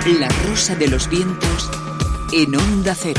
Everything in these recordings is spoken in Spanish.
La rosa de los vientos en Onda Cero.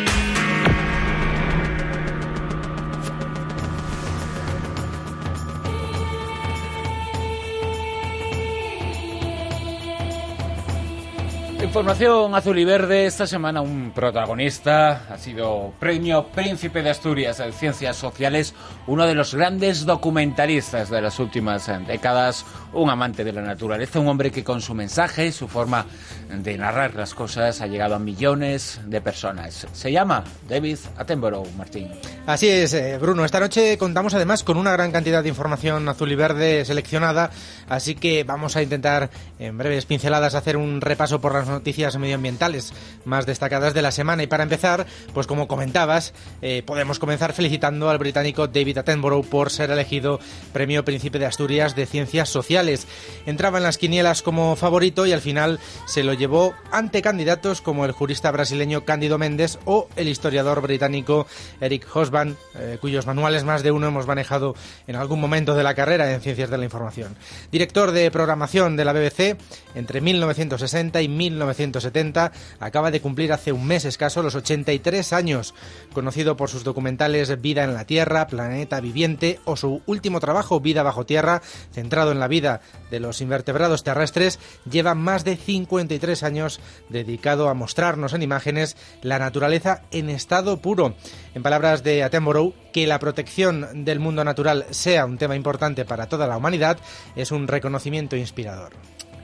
Información azul y verde. Esta semana un protagonista ha sido Premio Príncipe de Asturias de Ciencias Sociales, uno de los grandes documentalistas de las últimas décadas, un amante de la naturaleza, un hombre que con su mensaje, su forma de narrar las cosas ha llegado a millones de personas. Se llama David Attenborough, Martín. Así es, Bruno. Esta noche contamos además con una gran cantidad de información azul y verde seleccionada, así que vamos a intentar en breves pinceladas hacer un repaso por las noticias medioambientales más destacadas de la semana. Y para empezar, pues como comentabas, podemos comenzar felicitando al británico David Attenborough por ser elegido Premio Príncipe de Asturias de Ciencias Sociales. Entraba en las quinielas como favorito y al final se lo llevó ante candidatos como el jurista brasileño Cândido Mendes o el historiador británico Eric Hobsbawm, cuyos manuales más de uno hemos manejado en algún momento de la carrera en Ciencias de la Información. Director de programación de la BBC entre 1960 y 1970, acaba de cumplir hace un mes escaso los 83 años. Conocido por sus documentales Vida en la Tierra, Planeta Viviente o su último trabajo Vida bajo tierra, centrado en la vida de los invertebrados terrestres, lleva más de 53 años dedicado a mostrarnos en imágenes la naturaleza en estado puro. En palabras de Attenborough, que la protección del mundo natural sea un tema importante para toda la humanidad es un reconocimiento inspirador.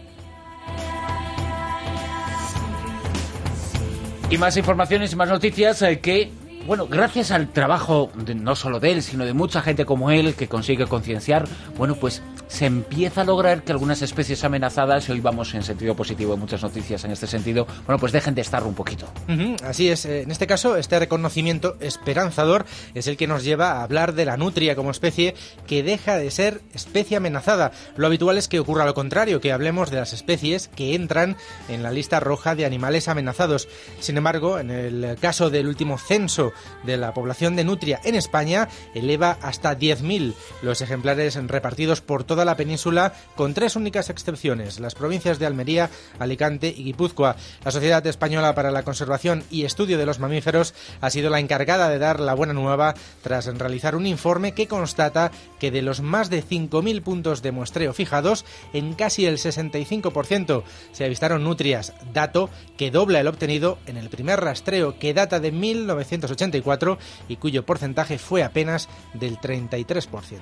Y más informaciones y más noticias que, bueno, gracias al trabajo no solo de él, sino de mucha gente como él que consigue concienciar, bueno, pues se empieza a lograr que algunas especies amenazadas, y hoy vamos en sentido positivo, hay muchas noticias en este sentido, bueno, pues dejen de estar un poquito. Así es, en este caso, este reconocimiento esperanzador es el que nos lleva a hablar de la nutria como especie que deja de ser especie amenazada. Lo habitual es que ocurra lo contrario, que hablemos de las especies que entran en la lista roja de animales amenazados. Sin embargo, en el caso del último censo de la población de nutria en España, eleva hasta 10.000 los ejemplares repartidos por toda la península, con tres únicas excepciones: las provincias de Almería, Alicante y Guipúzcoa. La Sociedad Española para la Conservación y Estudio de los Mamíferos ha sido la encargada de dar la buena nueva tras realizar un informe que constata que de los más de 5.000 puntos de muestreo fijados, en casi el 65% se avistaron nutrias, dato que dobla el obtenido en el primer rastreo, que data de 1984 y cuyo porcentaje fue apenas del 33%.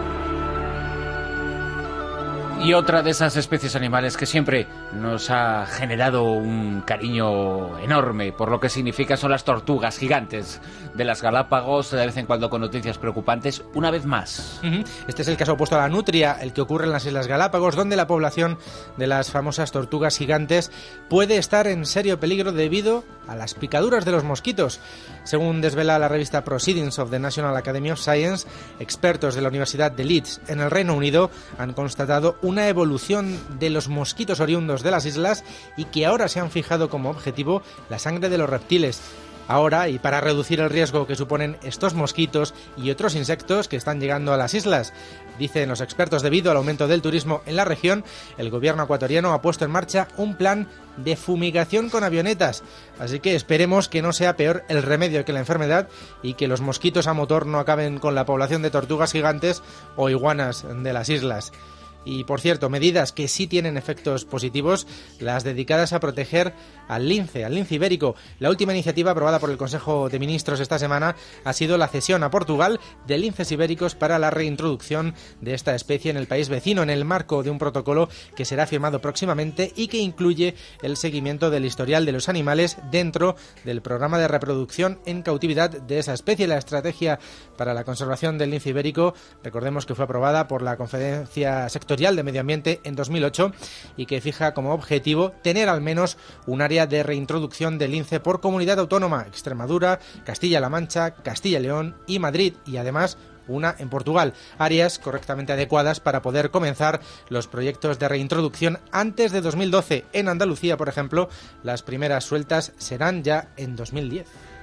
Y otra de esas especies animales que siempre nos ha generado un cariño enorme por lo que significa son las tortugas gigantes de las Galápagos, de vez en cuando con noticias preocupantes, una vez más. Este es el caso opuesto a la nutria, el que ocurre en las Islas Galápagos, donde la población de las famosas tortugas gigantes puede estar en serio peligro debido a las picaduras de los mosquitos. Según desvela la revista Proceedings of the National Academy of Science, expertos de la Universidad de Leeds en el Reino Unido han constatado una evolución de los mosquitos oriundos de las islas y que ahora se han fijado como objetivo la sangre de los reptiles. Ahora, y para reducir el riesgo que suponen estos mosquitos y otros insectos que están llegando a las islas, dicen los expertos, debido al aumento del turismo en la región, el gobierno ecuatoriano ha puesto en marcha un plan de fumigación con avionetas. Así que esperemos que no sea peor el remedio que la enfermedad y que los mosquitos a motor no acaben con la población de tortugas gigantes o iguanas de las islas. Y, por cierto, medidas que sí tienen efectos positivos, las dedicadas a proteger al lince ibérico. La última iniciativa aprobada por el Consejo de Ministros esta semana ha sido la cesión a Portugal de linces ibéricos para la reintroducción de esta especie en el país vecino, en el marco de un protocolo que será firmado próximamente y que incluye el seguimiento del historial de los animales dentro del programa de reproducción en cautividad de esa especie. La estrategia para la conservación del lince ibérico, recordemos que fue aprobada por la Conferencia Sectorial de Medio Ambiente en 2008 y que fija como objetivo tener al menos un área de reintroducción del lince por comunidad autónoma: Extremadura, Castilla-La Mancha, Castilla y León y Madrid, y además una en Portugal, áreas correctamente adecuadas para poder comenzar los proyectos de reintroducción antes de 2012. En Andalucía, por ejemplo, las primeras sueltas serán ya en 2010.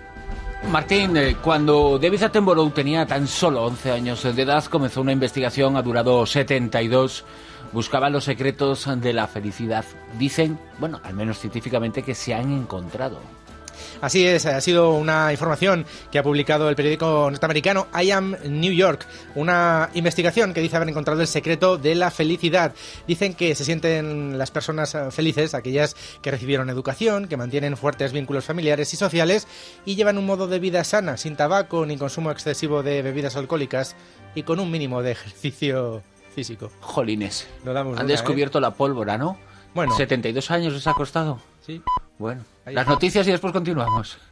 Martín, cuando David Attenborough tenía tan solo 11 años de edad, comenzó una investigación, ha durado 72. buscaban los secretos de la felicidad. Dicen, bueno, al menos científicamente, que se han encontrado. Así es, ha sido una información que ha publicado el periódico norteamericano I Am New York, una investigación que dice haber encontrado el secreto de la felicidad. Dicen que se sienten las personas felices, aquellas que recibieron educación, que mantienen fuertes vínculos familiares y sociales y llevan un modo de vida sana, sin tabaco ni consumo excesivo de bebidas alcohólicas y con un mínimo de ejercicio físico. Jolines, Han han descubierto la pólvora, ¿no? Bueno. 72 años les ha costado. Sí. Bueno, Ahí las está. noticias y después continuamos.